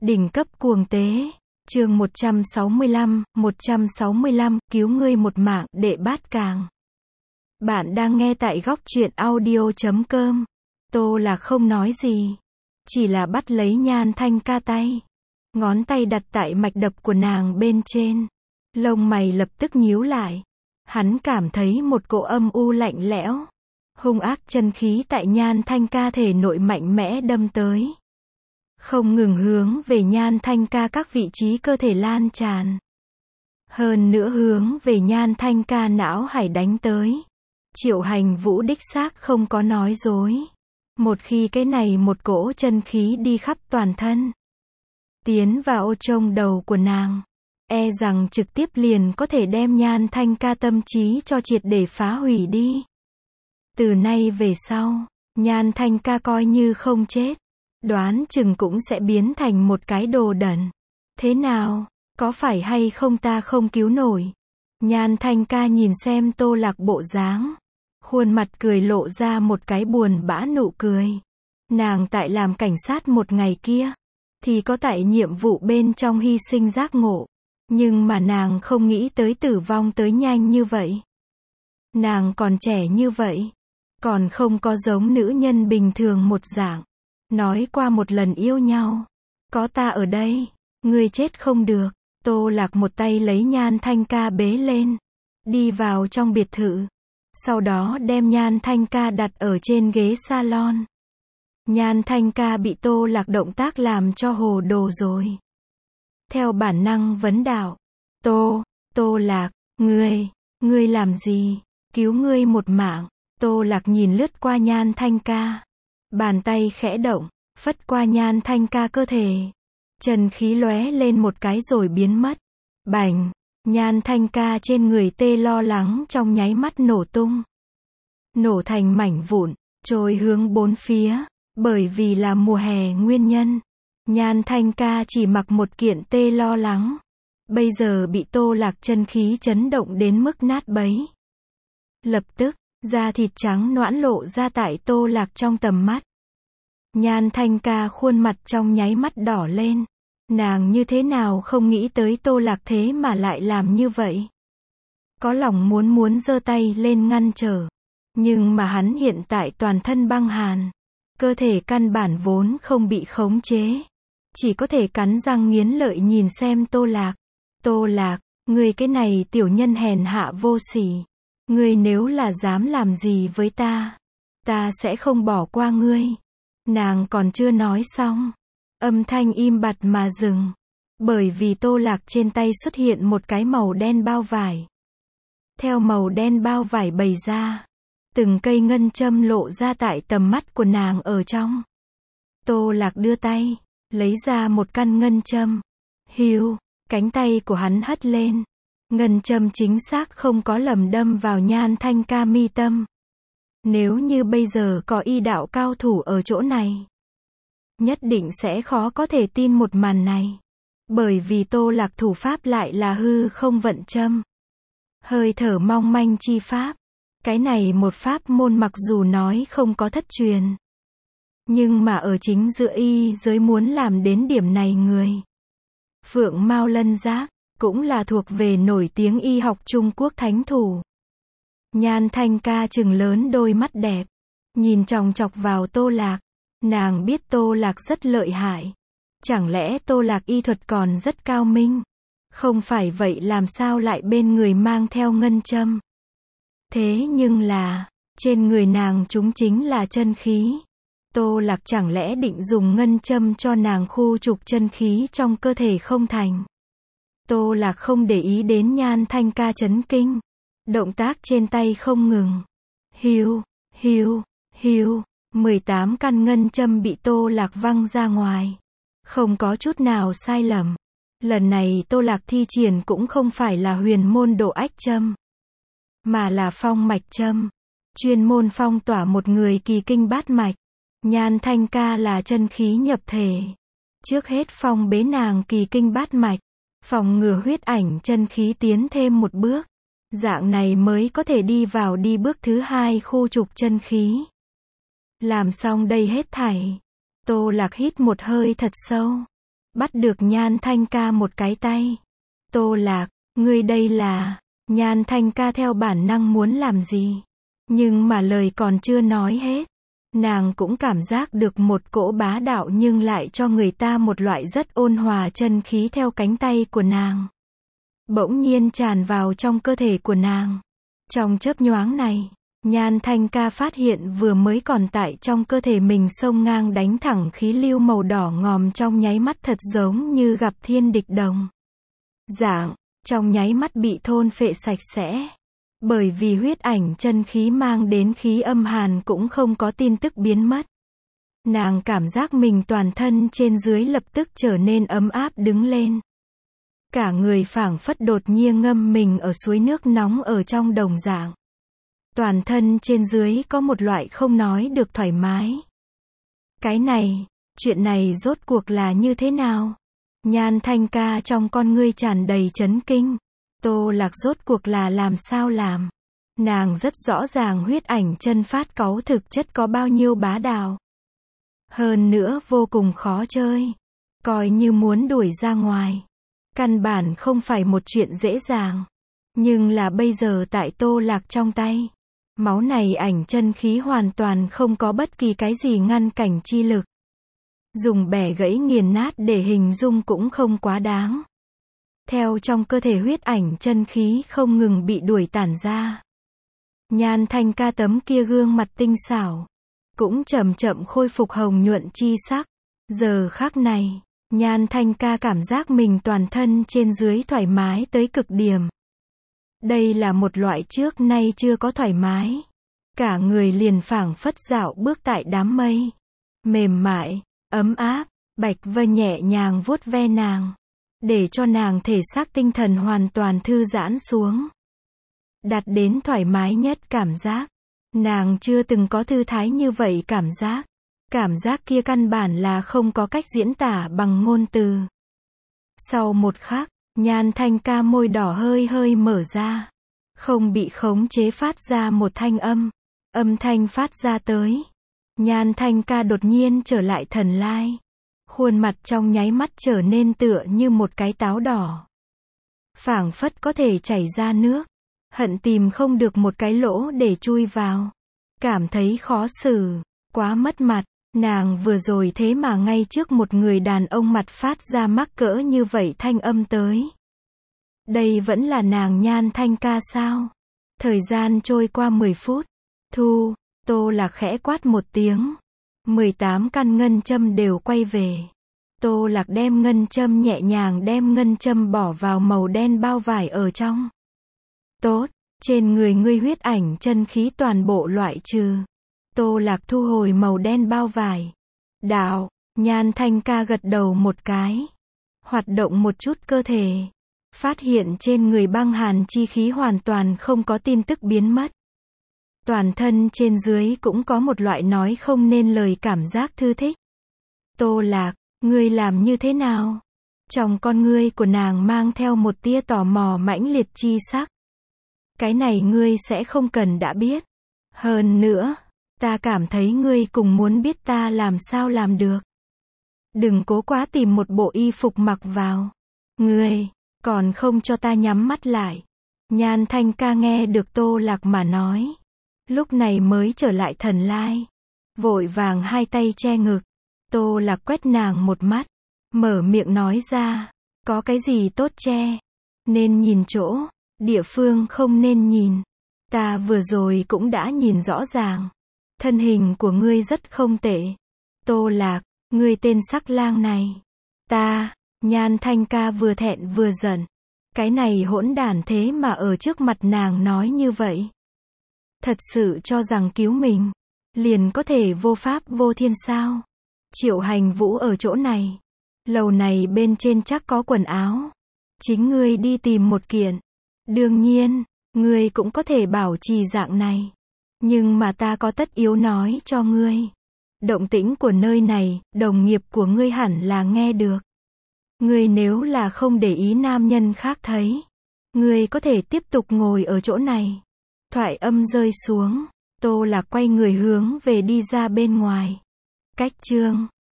Đỉnh cấp cuồng tế. Chương 165, cứu ngươi một mạng, đệ bát càng. Bạn đang nghe tại góc truyện audio.com. Tô Lạc không nói gì, chỉ là bắt lấy Nhan Thanh Ca tay, ngón tay đặt tại mạch đập của nàng bên trên. Lông mày lập tức nhíu lại. Hắn cảm thấy một cỗ âm u lạnh lẽo, hung ác chân khí tại Nhan Thanh Ca thể nội mạnh mẽ đâm tới, không ngừng hướng về Nhan Thanh Ca các vị trí cơ thể lan tràn. Hơn nữa hướng về Nhan Thanh Ca não hải đánh tới. Triệu Hành Vũ đích xác không có nói dối. Một khi cái này một cỗ chân khí đi khắp toàn thân, tiến vào ô trong đầu của nàng, e rằng trực tiếp liền có thể đem Nhan Thanh Ca tâm trí cho triệt để phá hủy đi. Từ nay về sau, Nhan Thanh Ca coi như không chết, đoán chừng cũng sẽ biến thành một cái đồ đần. Thế nào, có phải hay không ta không cứu nổi? Nhan Thanh Ca nhìn xem Tô Lạc bộ dáng, khuôn mặt cười lộ ra một cái buồn bã nụ cười. Nàng tại làm cảnh sát một ngày kia, thì có tại nhiệm vụ bên trong hy sinh giác ngộ. Nhưng mà nàng không nghĩ tới tử vong tới nhanh như vậy. Nàng còn trẻ như vậy, còn không có giống nữ nhân bình thường một dạng, nói qua một lần yêu nhau. Có ta ở đây, ngươi chết không được. Tô Lạc một tay lấy Nhan Thanh Ca bế lên, đi vào trong biệt thự. Sau đó đem Nhan Thanh Ca đặt ở trên ghế salon. Nhan Thanh Ca bị Tô Lạc động tác làm cho hồ đồ rồi. Theo bản năng vấn đạo. Tô Lạc, ngươi làm gì? Cứu ngươi một mạng. Tô Lạc nhìn lướt qua Nhan Thanh Ca. Bàn tay khẽ động, phất qua Nhan Thanh Ca cơ thể. Chân khí lóe lên một cái rồi biến mất. Bành! Nhan Thanh Ca trên người tê lo lắng trong nháy mắt nổ tung. Nổ thành mảnh vụn, trôi hướng bốn phía. Bởi vì là mùa hè nguyên nhân, Nhan Thanh Ca chỉ mặc một kiện tê lo lắng. Bây giờ bị Tô Lạc chân khí chấn động đến mức nát bấy. Lập tức, da thịt trắng nõn lộ ra tại Tô Lạc trong tầm mắt. Nhan Thanh Ca khuôn mặt trong nháy mắt đỏ lên. Nàng như thế nào không nghĩ tới Tô Lạc thế mà lại làm như vậy. Có lòng muốn giơ tay lên ngăn trở. Nhưng mà hắn hiện tại toàn thân băng hàn. Cơ thể căn bản vốn không bị khống chế. Chỉ có thể cắn răng nghiến lợi nhìn xem Tô Lạc. Tô Lạc, ngươi cái này tiểu nhân hèn hạ vô sỉ. Ngươi nếu là dám làm gì với ta, ta sẽ không bỏ qua ngươi. Nàng còn chưa nói xong, âm thanh im bặt mà dừng. Bởi vì Tô Lạc trên tay xuất hiện một cái màu đen bao vải. Theo màu đen bao vải bày ra, từng cây ngân châm lộ ra tại tầm mắt của nàng ở trong. Tô Lạc đưa tay, lấy ra một căn ngân châm. Hiu, cánh tay của hắn hất lên. Ngân châm chính xác không có lầm đâm vào Nhan Thanh Ca mi tâm. Nếu như bây giờ có y đạo cao thủ ở chỗ này, nhất định sẽ khó có thể tin một màn này. Bởi vì Tô Lạc thủ pháp lại là hư không vận châm. Hơi thở mong manh chi pháp. Cái này một pháp môn mặc dù nói không có thất truyền, nhưng mà ở chính giữa y giới muốn làm đến điểm này người. Phượng Mao Lân Giác, cũng là thuộc về nổi tiếng y học Trung Quốc thánh thủ. Nhan Thanh Ca trừng lớn đôi mắt đẹp, nhìn chòng chọc vào Tô Lạc. Nàng biết Tô Lạc rất lợi hại. Chẳng lẽ Tô Lạc y thuật còn rất cao minh? Không phải vậy làm sao lại bên người mang theo ngân châm? Thế nhưng là, trên người nàng chúng chính là chân khí. Tô Lạc chẳng lẽ định dùng ngân châm cho nàng khu trục chân khí trong cơ thể không thành? Tô Lạc không để ý đến Nhan Thanh Ca chấn kinh. Động tác trên tay không ngừng. Hiu, 18 căn ngân châm bị Tô Lạc văng ra ngoài. Không có chút nào sai lầm. Lần này Tô Lạc thi triển cũng không phải là huyền môn độ ách châm, mà là phong mạch châm. Chuyên môn phong tỏa một người kỳ kinh bát mạch. Nhan Thanh Ca là chân khí nhập thể. Trước hết phong bế nàng kỳ kinh bát mạch, phòng ngừa huyết ảnh chân khí tiến thêm một bước. Dạng này mới có thể đi vào đi bước thứ hai khu trục chân khí. Làm xong đây hết thảy, Tô Lạc hít một hơi thật sâu. bắt được Nhan Thanh Ca một cái tay. Tô Lạc, ngươi đây là... Nhan Thanh Ca theo bản năng muốn làm gì? Nhưng mà lời còn chưa nói hết. Nàng cũng cảm giác được một cỗ bá đạo nhưng lại cho người ta một loại rất ôn hòa chân khí theo cánh tay của nàng. Bỗng nhiên tràn vào trong cơ thể của nàng. Trong chớp nhoáng này, Nhan Thanh Ca phát hiện vừa mới còn tại trong cơ thể mình xông ngang đánh thẳng khí lưu màu đỏ ngòm trong nháy mắt thật giống như gặp thiên địch đồng dạng, trong nháy mắt bị thôn phệ sạch sẽ. Bởi vì huyết ảnh chân khí mang đến khí âm hàn cũng không có tin tức biến mất. Nàng cảm giác mình toàn thân trên dưới lập tức trở nên ấm áp đứng lên. Cả người phảng phất đột nhiên ngâm mình ở suối nước nóng ở trong đồng dạng. Toàn thân trên dưới có một loại không nói được thoải mái. Cái này, chuyện này rốt cuộc là như thế nào? Nhan Thanh Ca trong con ngươi tràn đầy chấn kinh. Tô Lạc rốt cuộc là làm sao làm? Nàng rất rõ ràng huyết ảnh chân phát cáu thực chất có bao nhiêu bá đạo. Hơn nữa vô cùng khó chơi. Coi như muốn đuổi ra ngoài. Căn bản không phải một chuyện dễ dàng. Nhưng là bây giờ tại Tô Lạc trong tay. Máu này ảnh chân khí hoàn toàn không có bất kỳ cái gì ngăn cản chi lực. Dùng bẻ gãy nghiền nát để hình dung cũng không quá đáng. Theo trong cơ thể huyết ảnh chân khí không ngừng bị đuổi tản ra. Nhan Thanh Ca tấm kia gương mặt tinh xảo. Cũng chậm chậm khôi phục hồng nhuận chi sắc. Giờ khắc này, Nhan Thanh Ca cảm giác mình toàn thân trên dưới thoải mái tới cực điểm. Đây là một loại trước nay chưa có thoải mái. Cả người liền phảng phất dạo bước tại đám mây. Mềm mại, ấm áp, Bạch Vân nhẹ nhàng vuốt ve nàng. Để cho nàng thể xác tinh thần hoàn toàn thư giãn xuống. Đạt đến thoải mái nhất cảm giác. Nàng chưa từng có thư thái như vậy cảm giác. Cảm giác kia căn bản là không có cách diễn tả bằng ngôn từ. Sau một khắc, Nhan Thanh Ca môi đỏ hơi hơi mở ra. Không bị khống chế phát ra một thanh âm. Âm thanh phát ra tới. Nhan Thanh Ca đột nhiên trở lại thần lai. Khuôn mặt trong nháy mắt trở nên tựa như một cái táo đỏ. Phảng phất có thể chảy ra nước. Hận tìm không được một cái lỗ để chui vào. Cảm thấy khó xử, quá mất mặt. Nàng vừa rồi thế mà ngay trước một người đàn ông mặt phát ra mắc cỡ như vậy thanh âm tới. Đây vẫn là nàng Nhan Thanh Ca sao? Thời gian trôi qua 10 phút. Tô Lạc khẽ quát một tiếng. 18 căn ngân châm đều quay về. Tô Lạc đem ngân châm nhẹ nhàng đem ngân châm bỏ vào màu đen bao vải ở trong. Tốt, trên người ngươi huyết ảnh chân khí toàn bộ loại trừ. Tô Lạc thu hồi màu đen bao vải. Đạo, Nhan Thanh Ca gật đầu một cái. Hoạt động một chút cơ thể. Phát hiện trên người băng hàn chi khí hoàn toàn không có tin tức biến mất. Toàn thân trên dưới cũng có một loại nói không nên lời cảm giác thư thích. Tô Lạc, ngươi làm như thế nào? Trong con ngươi của nàng mang theo một tia tò mò mãnh liệt chi sắc. Cái này ngươi sẽ không cần đã biết. Hơn nữa, ta cảm thấy ngươi cùng muốn biết ta làm sao làm được. Đừng cố quá tìm một bộ y phục mặc vào. Ngươi, còn không cho ta nhắm mắt lại. Nhan Thanh Ca nghe được Tô Lạc mà nói. Lúc này mới trở lại thần lai. Vội vàng hai tay che ngực. Tô Lạc quét nàng một mắt. Mở miệng nói ra. Có cái gì tốt che? Nên nhìn chỗ. Địa phương không nên nhìn. Ta vừa rồi cũng đã nhìn rõ ràng. Thân hình của ngươi rất không tệ. Tô Lạc, ngươi tên sắc lang này. Nhan Thanh Ca vừa thẹn vừa giận. Cái này hỗn đản thế mà ở trước mặt nàng nói như vậy. Thật sự cho rằng cứu mình. Liền có thể vô pháp vô thiên sao? Triệu Hành Vũ ở chỗ này. Lầu này bên trên chắc có quần áo. Chính ngươi đi tìm một kiện. Đương nhiên, ngươi cũng có thể bảo trì dạng này. Nhưng mà ta có tất yếu nói cho ngươi. Động tĩnh của nơi này, đồng nghiệp của ngươi hẳn là nghe được. Ngươi nếu là không để ý nam nhân khác thấy. Ngươi có thể tiếp tục ngồi ở chỗ này. Thoại âm rơi xuống. Tô Lạc quay người hướng về đi ra bên ngoài. Cách chương